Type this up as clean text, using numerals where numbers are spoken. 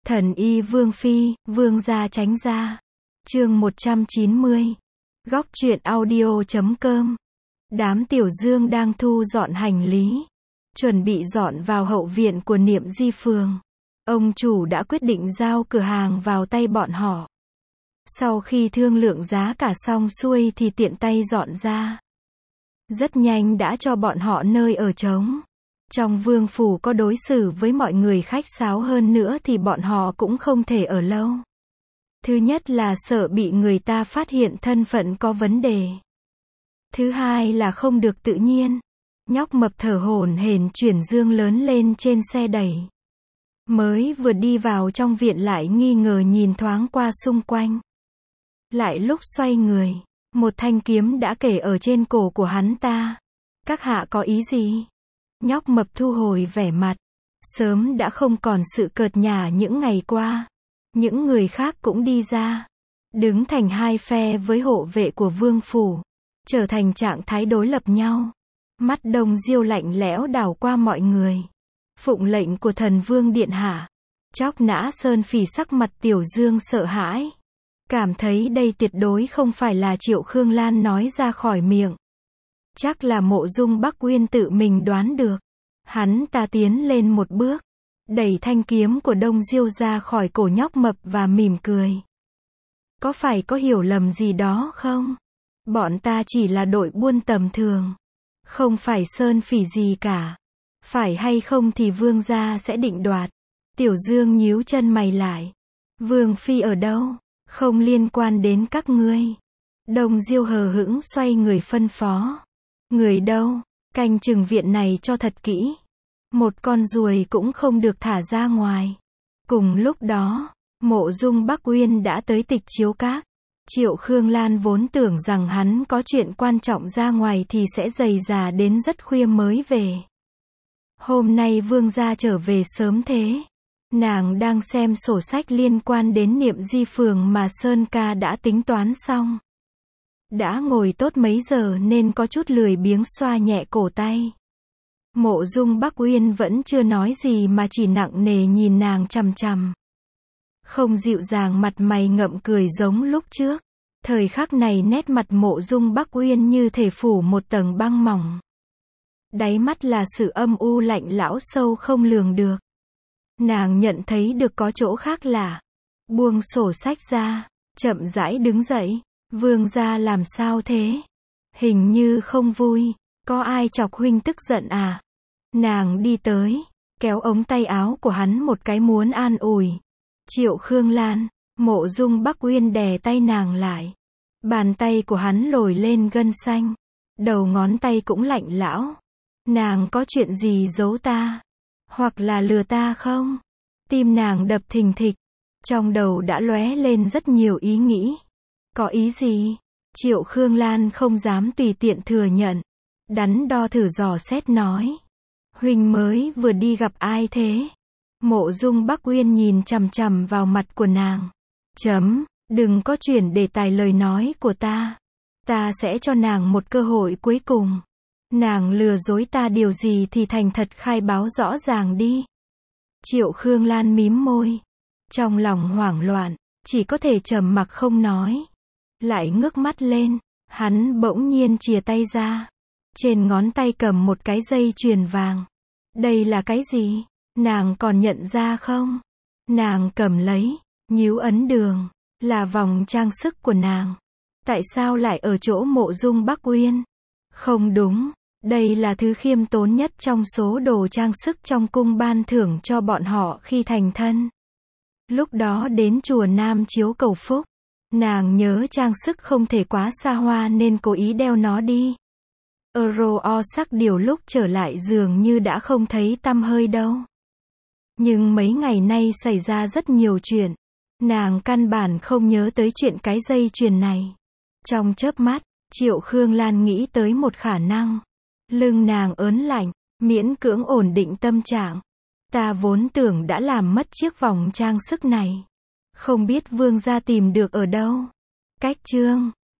Thần y Vương Phi, Vương gia tránh ra. Chương 190. Góc truyện audio.com. Đám Tiểu Dương đang thu dọn hành lý, chuẩn bị dọn vào hậu viện của Niệm Di Phường. Ông chủ đã quyết định giao cửa hàng vào tay bọn họ. Sau khi thương lượng giá cả xong xuôi thì tiện tay dọn ra. Rất nhanh đã cho bọn họ nơi ở trống. Trong vương phủ có đối xử với mọi người khách sáo hơn nữa thì bọn họ cũng không thể ở lâu. Thứ nhất là sợ bị người ta phát hiện thân phận có vấn đề. Thứ hai là không được tự nhiên. Nhóc mập thở hổn hển chuyển dương lớn lên trên xe đẩy. Mới vừa đi vào trong viện lại nghi ngờ nhìn thoáng qua xung quanh. Lại lúc xoay người, một thanh kiếm đã kể ở trên cổ của hắn ta. Các hạ có ý gì? Nhóc mập thu hồi vẻ mặt. Sớm đã không còn sự cợt nhả những ngày qua. Những người khác cũng đi ra, đứng thành hai phe với hộ vệ của vương phủ, trở thành trạng thái đối lập nhau. Mắt Đông Diêu lạnh lẽo đảo qua mọi người. Phụng lệnh của thần vương điện hạ. Chóc nã Sơn Phỉ sắc mặt Tiểu Dương sợ hãi. Cảm thấy đây tuyệt đối không phải là Triệu Khương Lan nói ra khỏi miệng. Chắc là Mộ Dung Bắc Uyên tự mình đoán được. Hắn ta tiến lên một bước, đẩy thanh kiếm của Đông Diêu ra khỏi cổ nhóc mập và mỉm cười. Có phải có hiểu lầm gì đó không? Bọn ta chỉ là đội buôn tầm thường, không phải Sơn Phỉ gì cả. Phải hay không thì vương gia sẽ định đoạt. Tiểu Dương nhíu chân mày lại. Vương phi ở đâu? Không liên quan đến các ngươi. Đông Diêu hờ hững xoay người phân phó. Người đâu? Canh chừng viện này cho thật kỹ. Một con ruồi cũng không được thả ra ngoài. Cùng lúc đó, Mộ Dung Bắc Uyên đã tới Tịch Chiếu Các. Triệu Khương Lan vốn tưởng rằng hắn có chuyện quan trọng ra ngoài thì sẽ dày dà đến rất khuya mới về. Hôm nay vương gia trở về sớm thế. Nàng đang xem sổ sách liên quan đến Niệm Di Phường mà Sơn ca đã tính toán xong. Đã ngồi tốt mấy giờ nên có chút lười biếng xoa nhẹ cổ tay. Mộ Dung Bắc Uyên vẫn chưa nói gì mà chỉ nặng nề nhìn nàng chằm chằm. Không dịu dàng, mặt mày ngậm cười giống lúc trước. Thời khắc này nét mặt Mộ Dung Bắc Uyên như thể phủ một tầng băng mỏng. Đáy mắt là sự âm u lạnh lão sâu không lường được. Nàng nhận thấy được có chỗ khác lạ. Buông sổ sách ra, chậm rãi đứng dậy. Vương gia làm sao thế? Hình như không vui. Có ai chọc huynh tức giận à? Nàng đi tới, kéo ống tay áo của hắn một cái muốn an ủi. Triệu Khương Lan. Mộ Dung Bắc Uyên đè tay nàng lại. Bàn tay của hắn lồi lên gân xanh. Đầu ngón tay cũng lạnh lão. Nàng có chuyện gì giấu ta? Hoặc là lừa ta không? Tim nàng đập thình thịch. Trong đầu đã lóe lên rất nhiều ý nghĩ. Có ý gì? Triệu Khương Lan không dám tùy tiện thừa nhận. Đắn đo thử dò xét nói. Huynh mới vừa đi gặp ai thế? Mộ Dung Bắc Uyên nhìn chằm chằm vào mặt của nàng. Đừng có chuyển đề tài lời nói của ta. Ta sẽ cho nàng một cơ hội cuối cùng. Nàng lừa dối ta điều gì thì thành thật khai báo rõ ràng đi. Triệu Khương Lan mím môi. Trong lòng hoảng loạn, chỉ có thể trầm mặc không nói. Lại ngước mắt lên, hắn bỗng nhiên chìa tay ra. Trên ngón tay cầm một cái dây chuyền vàng. Đây là cái gì? Nàng còn nhận ra không? Nàng cầm lấy, nhíu ấn đường. Là vòng trang sức của nàng. Tại sao lại ở chỗ Mộ Dung Bắc Uyên? Không đúng, đây là thứ khiêm tốn nhất trong số đồ trang sức trong cung ban thưởng cho bọn họ khi thành thân. Lúc đó đến chùa Nam Chiếu cầu phúc. Nàng nhớ trang sức không thể quá xa hoa nên cố ý đeo nó đi. O sắc điều lúc trở lại dường như đã không thấy tăm hơi đâu. Nhưng mấy ngày nay xảy ra rất nhiều chuyện. Nàng căn bản không nhớ tới chuyện cái dây chuyền này. Trong chớp mắt, Triệu Khương Lan nghĩ tới một khả năng. Lưng nàng ớn lạnh, miễn cưỡng ổn định tâm trạng. Ta vốn tưởng đã làm mất chiếc vòng trang sức này. Không biết vương gia tìm được ở đâu. Cách chương